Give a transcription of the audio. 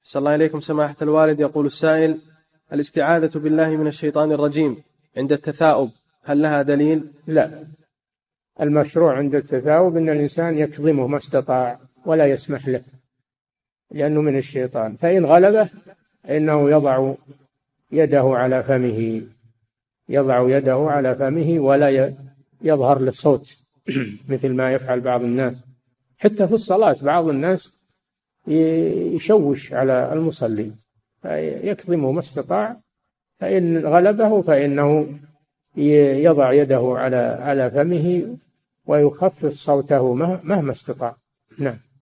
صلى الله عليكم سماحة الوالد. يقول السائل: الاستعاذة بالله من الشيطان الرجيم عند التثاؤب هل لها دليل؟ لا، المشروع عند التثاؤب أن الإنسان يكظمه ما استطاع ولا يسمح له، لأنه من الشيطان، فإن غلبه إنه يضع يده على فمه، ولا يظهر للصوت مثل ما يفعل بعض الناس. حتى في الصلاة بعض الناس يشوش على المصلي، فيكظمه ما استطاع، فإن غلبه فإنه يضع يده على فمه ويخفف صوته مهما استطاع. نعم.